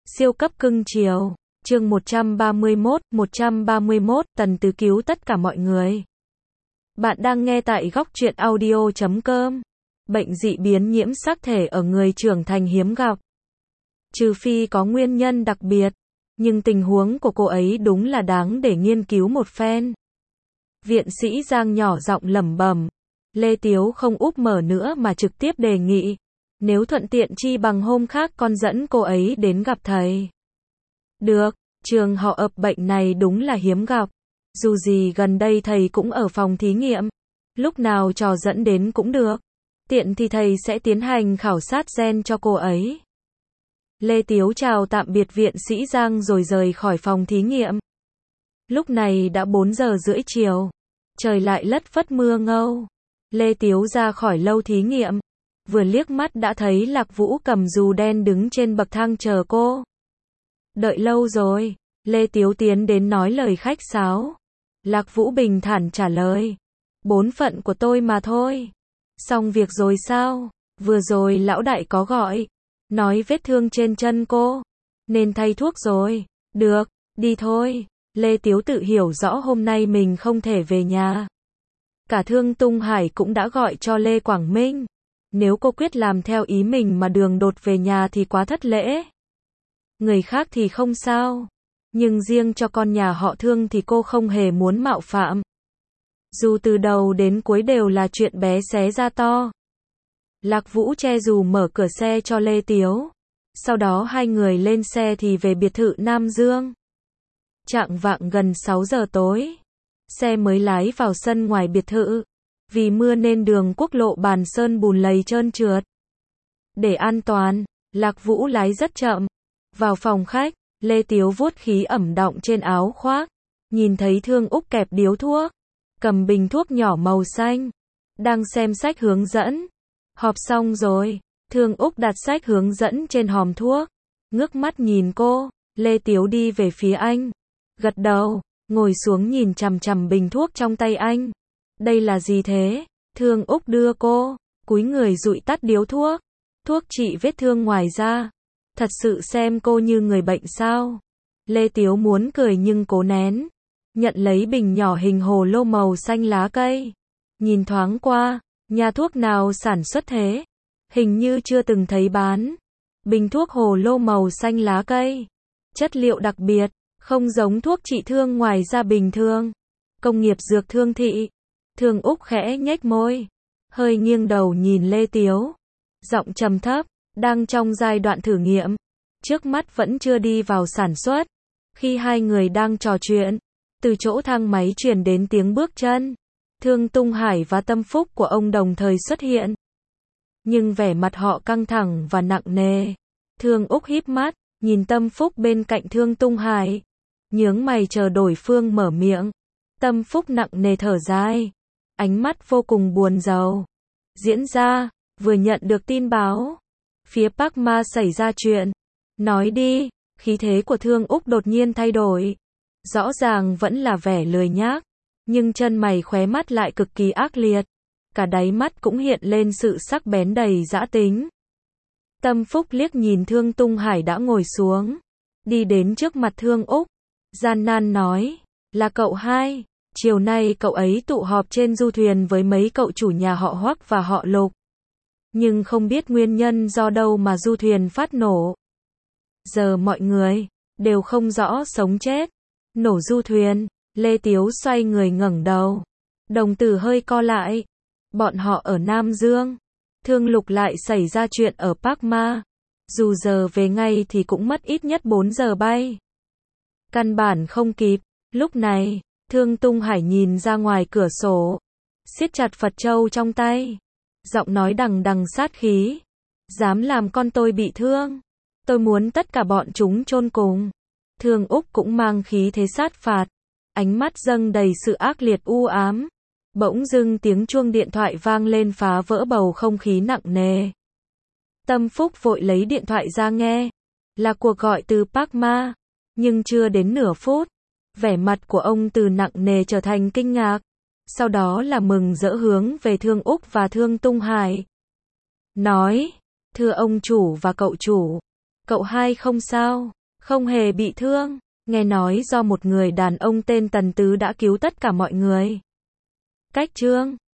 Siêu cấp cưng chiều. Chương 131, Tần Tứ cứu tất cả mọi người. Bạn đang nghe tại góc truyện audio.com. Bệnh dị biến nhiễm sắc thể ở người trưởng thành hiếm gặp. Trừ phi có nguyên nhân đặc biệt, nhưng tình huống của cô ấy đúng là đáng để nghiên cứu một phen. Viện sĩ Giang nhỏ giọng lẩm bẩm. Lê Tiếu không úp mở nữa mà trực tiếp đề nghị. Nếu thuận tiện chi bằng hôm khác con dẫn cô ấy đến gặp thầy. Được, trường họ ập bệnh này đúng là hiếm gặp. Dù gì gần đây thầy cũng ở phòng thí nghiệm. Lúc nào trò dẫn đến cũng được. Tiện thì thầy sẽ tiến hành khảo sát gen cho cô ấy. Lê Tiếu chào tạm biệt viện sĩ Giang rồi rời khỏi phòng thí nghiệm. Lúc này đã 4 giờ rưỡi chiều. Trời lại lất phất mưa ngâu. Lê Tiếu ra khỏi lâu thí nghiệm. Vừa liếc mắt đã thấy Lạc Vũ cầm dù đen đứng trên bậc thang chờ cô. Đợi lâu rồi. Lê Tiếu tiến đến nói lời khách sáo. Lạc Vũ bình thản trả lời. Bổn phận của tôi mà thôi. Xong việc rồi sao? Vừa rồi lão đại có gọi. Nói vết thương trên chân cô. Nên thay thuốc rồi. Được, đi thôi. Lê Tiếu tự hiểu rõ hôm nay mình không thể về nhà. Cả Thương Tung Hải cũng đã gọi cho Lê Quảng Minh. Nếu cô quyết làm theo ý mình mà đường đột về nhà thì quá thất lễ. Người khác thì không sao. Nhưng riêng cho con nhà họ Thương thì cô không hề muốn mạo phạm. Dù từ đầu đến cuối đều là chuyện bé xé ra to. Lạc Vũ che dù mở cửa xe cho Lê Tiếu. Sau đó hai người lên xe thì về biệt thự Nam Dương. Chạng vạng gần 6 giờ tối. Xe mới lái vào sân ngoài biệt thự. Vì mưa nên đường quốc lộ Bàn Sơn bùn lầy trơn trượt. Để an toàn, Lạc Vũ lái rất chậm. Vào phòng khách, Lê Tiếu vuốt khí ẩm đọng trên áo khoác. Nhìn thấy Thương Úc kẹp điếu thuốc. Cầm bình thuốc nhỏ màu xanh. Đang xem sách hướng dẫn. Họp xong rồi. Thương Úc đặt sách hướng dẫn trên hòm thuốc. Ngước mắt nhìn cô. Lê Tiếu đi về phía anh. Gật đầu. Ngồi xuống nhìn chằm chằm bình thuốc trong tay anh. Đây là gì thế? Thương Úc đưa cô. Cúi người dụi tắt điếu thuốc. Thuốc trị vết thương ngoài da. Thật sự xem cô như người bệnh sao? Lê Tiếu muốn cười nhưng cố nén. Nhận lấy bình nhỏ hình hồ lô màu xanh lá cây. Nhìn thoáng qua. Nhà thuốc nào sản xuất thế? Hình như chưa từng thấy bán. Bình thuốc hồ lô màu xanh lá cây. Chất liệu đặc biệt. Không giống thuốc trị thương ngoài da bình thường. Công nghiệp dược Thương thị. Thương Úc khẽ nhếch môi. Hơi nghiêng đầu nhìn Lê Tiếu. Giọng trầm thấp. Đang trong giai đoạn thử nghiệm. Trước mắt vẫn chưa đi vào sản xuất. Khi hai người đang trò chuyện. Từ chỗ thang máy truyền đến tiếng bước chân. Thương Tung Hải và Tâm Phúc của ông đồng thời xuất hiện. Nhưng vẻ mặt họ căng thẳng và nặng nề. Thương Úc híp mắt. Nhìn Tâm Phúc bên cạnh Thương Tung Hải. Nhướng mày chờ đối phương mở miệng. Tâm Phúc nặng nề thở dài. Ánh mắt vô cùng buồn rầu. Diễn ra, vừa nhận được tin báo. Phía Park Ma xảy ra chuyện. Nói đi, khí thế của Thương Úc đột nhiên thay đổi. Rõ ràng vẫn là vẻ lười nhác. Nhưng chân mày khóe mắt lại cực kỳ ác liệt. Cả đáy mắt cũng hiện lên sự sắc bén đầy dã tính. Tâm Phúc liếc nhìn Thương Tung Hải đã ngồi xuống. Đi đến trước mặt Thương Úc. Gian nan nói. Là cậu hai. Chiều nay cậu ấy tụ họp trên du thuyền với mấy cậu chủ nhà họ Hoắc và họ Lục. Nhưng không biết nguyên nhân do đâu mà du thuyền phát nổ. Giờ mọi người đều không rõ sống chết. Nổ du thuyền. Lê Tiếu xoay người ngẩng đầu. Đồng tử hơi co lại. Bọn họ ở Nam Dương. Thương Lục lại xảy ra chuyện ở Park Ma. Dù giờ về ngay thì cũng mất ít nhất 4 giờ bay. Căn bản không kịp. Lúc này, Thương Tung Hải nhìn ra ngoài cửa sổ. Siết chặt Phật Châu trong tay. Giọng nói đằng đằng sát khí. Dám làm con tôi bị thương. Tôi muốn tất cả bọn chúng chôn cùng. Thương Úc cũng mang khí thế sát phạt. Ánh mắt dâng đầy sự ác liệt u ám. Bỗng dưng tiếng chuông điện thoại vang lên phá vỡ bầu không khí nặng nề. Tâm Phúc vội lấy điện thoại ra nghe. Là cuộc gọi từ Park Ma. Nhưng chưa đến nửa phút. Vẻ mặt của ông từ nặng nề trở thành kinh ngạc. Sau đó là mừng rỡ hướng về Thương Úc và Thương Tung Hải. Nói. Thưa ông chủ và cậu chủ. Cậu hai không sao. không hề bị thương. Nghe nói do một người đàn ông tên Tần Tứ đã cứu tất cả mọi người. Cách chương